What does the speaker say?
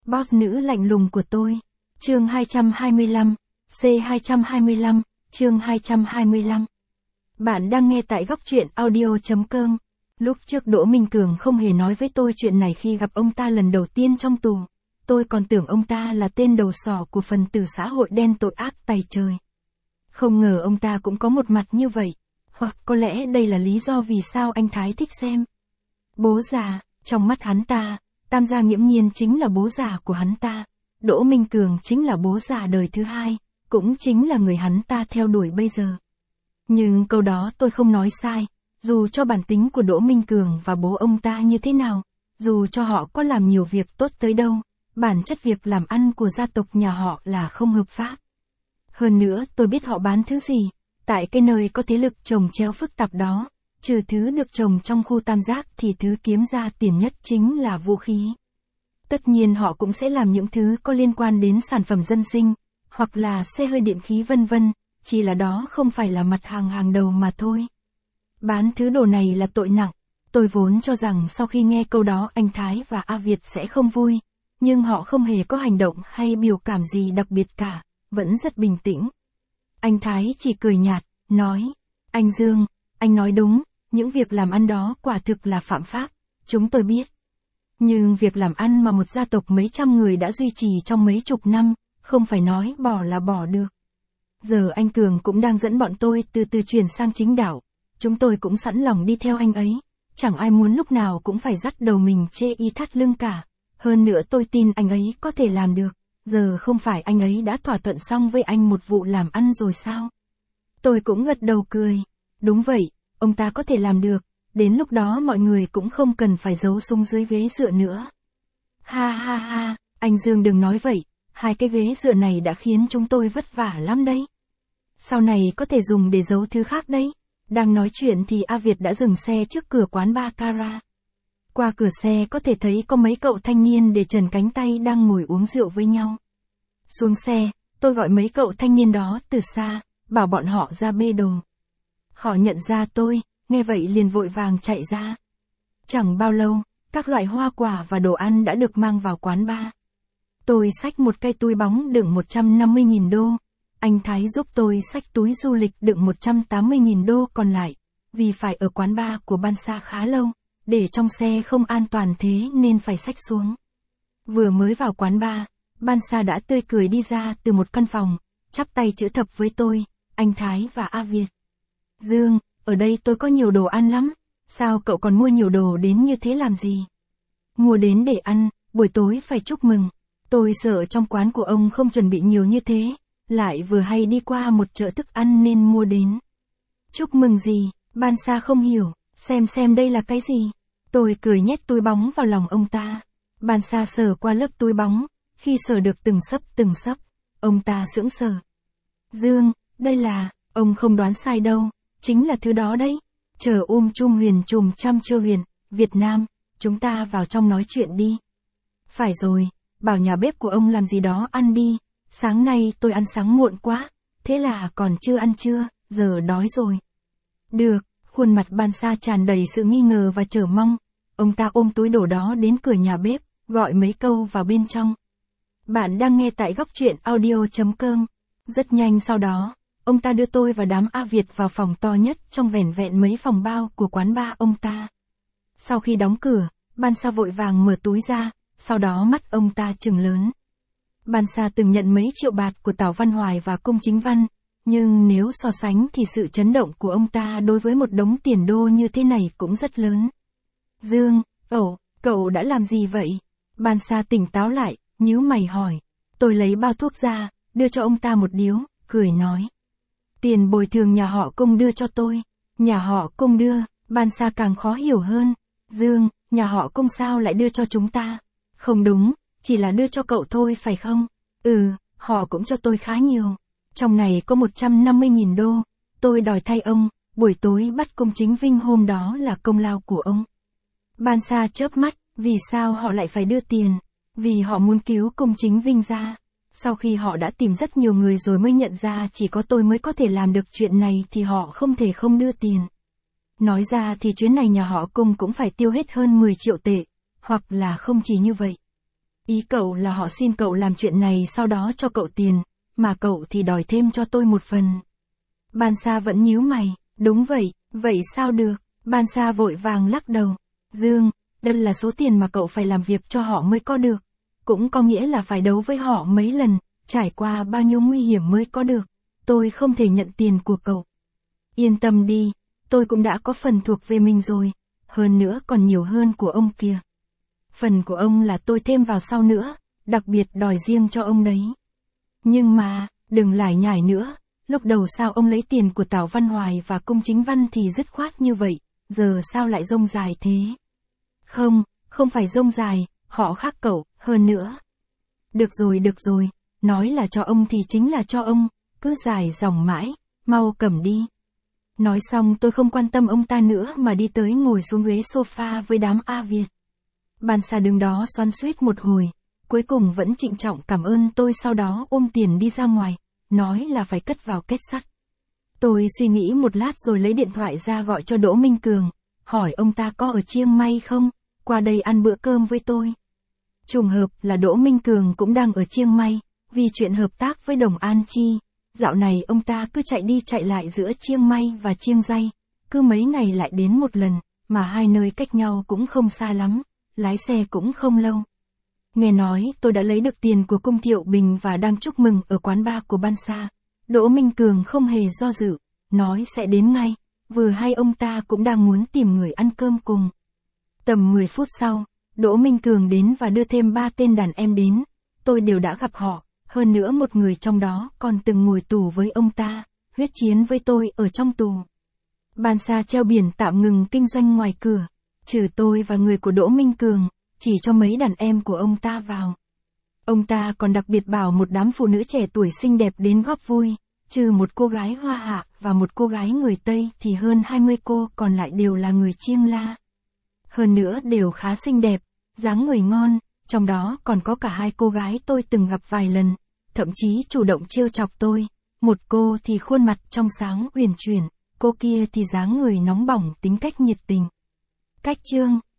Boss nữ lạnh lùng của tôi. Chương 225, C225, chương 225. Bạn đang nghe tại góc truyện audio.com. Lúc trước Đỗ Minh Cường không hề nói với tôi chuyện này khi gặp ông ta lần đầu tiên trong tù. Tôi còn tưởng ông ta là tên đầu sỏ của phần tử xã hội đen tội ác tày trời. Không ngờ ông ta cũng có một mặt như vậy. Hoặc có lẽ đây là lý do vì sao anh Thái thích xem. Bố già, trong mắt hắn ta, Tam gia nghiễm nhiên chính là bố già của hắn ta. Đỗ Minh Cường chính là bố già đời thứ hai, cũng chính là người hắn ta theo đuổi bây giờ. Nhưng câu đó tôi không nói sai, dù cho bản tính của Đỗ Minh Cường và bố ông ta như thế nào, dù cho họ có làm nhiều việc tốt tới đâu, bản chất việc làm ăn của gia tộc nhà họ là không hợp pháp. Hơn nữa tôi biết họ bán thứ gì, tại cái nơi có thế lực trồng chéo phức tạp đó, trừ thứ được trồng trong khu tam giác thì thứ kiếm ra tiền nhất chính là vũ khí. Tất nhiên họ cũng sẽ làm những thứ có liên quan đến sản phẩm dân sinh, hoặc là xe hơi điện khí vân vân, chỉ là đó không phải là mặt hàng hàng đầu mà thôi. Bán thứ đồ này là tội nặng, tôi vốn cho rằng sau khi nghe câu đó anh Thái và A Việt sẽ không vui, nhưng họ không hề có hành động hay biểu cảm gì đặc biệt cả, vẫn rất bình tĩnh. Anh Thái chỉ cười nhạt, nói, anh Dương, anh nói đúng, những việc làm ăn đó quả thực là phạm pháp, chúng tôi biết. Nhưng việc làm ăn mà một gia tộc mấy trăm người đã duy trì trong mấy chục năm, không phải nói bỏ là bỏ được. Giờ anh Cường cũng đang dẫn bọn tôi từ từ chuyển sang chính đạo, chúng tôi cũng sẵn lòng đi theo anh ấy, chẳng ai muốn lúc nào cũng phải dắt đầu mình chê y thắt lưng cả. Hơn nữa tôi tin anh ấy có thể làm được, giờ không phải anh ấy đã thỏa thuận xong với anh một vụ làm ăn rồi sao? Tôi cũng gật đầu cười, đúng vậy, ông ta có thể làm được, đến lúc đó mọi người cũng không cần phải giấu súng dưới ghế dựa nữa. Ha ha ha, anh Dương đừng nói vậy, hai cái ghế dựa này đã khiến chúng tôi vất vả lắm đấy. Sau này có thể dùng để giấu thứ khác đấy. Đang nói chuyện thì A Việt đã dừng xe trước cửa quán Baccarat. Qua cửa xe có thể thấy có mấy cậu thanh niên để trần cánh tay đang ngồi uống rượu với nhau. Xuống xe, tôi gọi mấy cậu thanh niên đó từ xa, bảo bọn họ ra bê đồ. Họ nhận ra tôi, nghe vậy liền vội vàng chạy ra. Chẳng bao lâu, các loại hoa quả và đồ ăn đã được mang vào quán bar. Tôi xách một cây túi bóng đựng 150.000 đô. Anh Thái giúp tôi xách túi du lịch đựng 180.000 đô còn lại, vì phải ở quán bar của Ban Sa khá lâu, để trong xe không an toàn thế nên phải xách xuống. Vừa mới vào quán bar, Ban Sa đã tươi cười đi ra từ một căn phòng, chắp tay chữ thập với tôi, anh Thái và A Việt. Dương, ở đây tôi có nhiều đồ ăn lắm, sao cậu còn mua nhiều đồ đến như thế làm gì? Mua đến để ăn, buổi tối phải chúc mừng. Tôi sợ trong quán của ông không chuẩn bị nhiều như thế, lại vừa hay đi qua một chợ thức ăn nên mua đến. Chúc mừng gì? Ban Sa không hiểu, xem đây là cái gì? Tôi cười nhét túi bóng vào lòng ông ta. Ban Sa sờ qua lớp túi bóng, khi sờ được từng sấp, ông ta sững sờ. Dương, đây là, ông không đoán sai đâu, chính là thứ đó đấy. Chờ chum huyền chùm trăm chơ huyền, Việt Nam, chúng ta vào trong nói chuyện đi. Phải rồi, bảo nhà bếp của ông làm gì đó ăn đi, sáng nay tôi ăn sáng muộn quá, thế là còn chưa ăn trưa, giờ đói rồi. Được, khuôn mặt Ban Sa tràn đầy sự nghi ngờ và chờ mong, ông ta ôm túi đồ đó đến cửa nhà bếp, gọi mấy câu vào bên trong. Bạn đang nghe tại góc truyện audio.com. Rất nhanh sau đó, ông ta đưa tôi và đám A Việt vào phòng to nhất trong vẻn vẹn mấy phòng bao của quán bar ông ta. Sau khi đóng cửa, Ban Sa vội vàng mở túi ra, sau đó mắt ông ta trừng lớn. Ban Sa từng nhận mấy triệu bạt của Tào Văn Hoài và Cung Chính Văn, nhưng nếu so sánh thì sự chấn động của ông ta đối với một đống tiền đô như thế này cũng rất lớn. Dương, cậu đã làm gì vậy? Ban Sa tỉnh táo lại, nhíu mày hỏi. Tôi lấy bao thuốc ra, đưa cho ông ta một điếu, cười nói. Tiền bồi thường nhà họ Cung đưa cho tôi. Nhà họ Cung đưa, Ban Sa càng khó hiểu hơn. Dương, nhà họ Cung sao lại đưa cho chúng ta? Không đúng, chỉ là đưa cho cậu thôi phải không? Họ cũng cho tôi khá nhiều. Trong này có 150.000 đô, tôi đòi thay ông, buổi tối bắt Cung Chính Vinh hôm đó là công lao của ông. Ban Sa chớp mắt, vì sao họ lại phải đưa tiền? Vì họ muốn cứu Cung Chính Vinh ra. Sau khi họ đã tìm rất nhiều người rồi mới nhận ra chỉ có tôi mới có thể làm được chuyện này thì họ không thể không đưa tiền. Nói ra thì chuyến này nhà họ Cung cũng phải tiêu hết hơn 10 triệu tệ, hoặc là không chỉ như vậy. Ý cậu là họ xin cậu làm chuyện này sau đó cho cậu tiền, mà cậu thì đòi thêm cho tôi một phần. Ban Sa vẫn nhíu mày, đúng vậy, vậy sao được? Ban Sa vội vàng lắc đầu. Dương, đây là số tiền mà cậu phải làm việc cho họ mới có được. Cũng có nghĩa là phải đấu với họ mấy lần, trải qua bao nhiêu nguy hiểm mới có được. Tôi không thể nhận tiền của cậu. Yên tâm đi, tôi cũng đã có phần thuộc về mình rồi. Hơn nữa còn nhiều hơn của ông kia. Phần của ông là tôi thêm vào sau nữa, đặc biệt đòi riêng cho ông đấy. Nhưng mà, đừng lải nhải nữa, lúc đầu sao ông lấy tiền của Tào Văn Hoài và Cung Chính Văn thì dứt khoát như vậy, giờ sao lại rông dài thế? Không phải rông dài, họ khác cậu, hơn nữa. Được rồi, nói là cho ông thì chính là cho ông, cứ dài dòng mãi, mau cầm đi. Nói xong tôi không quan tâm ông ta nữa mà đi tới ngồi xuống ghế sofa với đám A Việt. Ban Sa đứng đó xoắn xuýt một hồi, cuối cùng vẫn trịnh trọng cảm ơn tôi, sau đó ôm tiền đi ra ngoài, nói là phải cất vào kết sắt. Tôi suy nghĩ một lát rồi lấy điện thoại ra gọi cho Đỗ Minh Cường, hỏi ông ta có ở Chiang Mai không, qua đây ăn bữa cơm với tôi. Trùng hợp là Đỗ Minh Cường cũng đang ở Chiang Mai, vì chuyện hợp tác với Đồng An Chi. Dạo này ông ta cứ chạy đi chạy lại giữa Chiang Mai và Chiang Rai, cứ mấy ngày lại đến một lần, mà hai nơi cách nhau cũng không xa lắm, lái xe cũng không lâu. Nghe nói tôi đã lấy được tiền của Cung Thiệu Bình và đang chúc mừng ở quán bar của Ban Sa. Đỗ Minh Cường không hề do dự, nói sẽ đến ngay, vừa hay ông ta cũng đang muốn tìm người ăn cơm cùng. Tầm 10 phút sau, Đỗ Minh Cường đến và đưa thêm 3 tên đàn em đến, tôi đều đã gặp họ, hơn nữa một người trong đó còn từng ngồi tù với ông ta, huyết chiến với tôi ở trong tù. Ban Sa treo biển tạm ngừng kinh doanh ngoài cửa, trừ tôi và người của Đỗ Minh Cường, chỉ cho mấy đàn em của ông ta vào. Ông ta còn đặc biệt bảo một đám phụ nữ trẻ tuổi xinh đẹp đến góp vui, trừ một cô gái Hoa Hạ và một cô gái người Tây thì hơn 20 cô còn lại đều là người Chiang La. Hơn nữa đều khá xinh đẹp, dáng người ngon, trong đó còn có cả 2 cô gái tôi từng gặp vài lần, thậm chí chủ động trêu chọc tôi. Một cô thì khuôn mặt trong sáng uyển chuyển, cô kia thì dáng người nóng bỏng tính cách nhiệt tình. Cách chương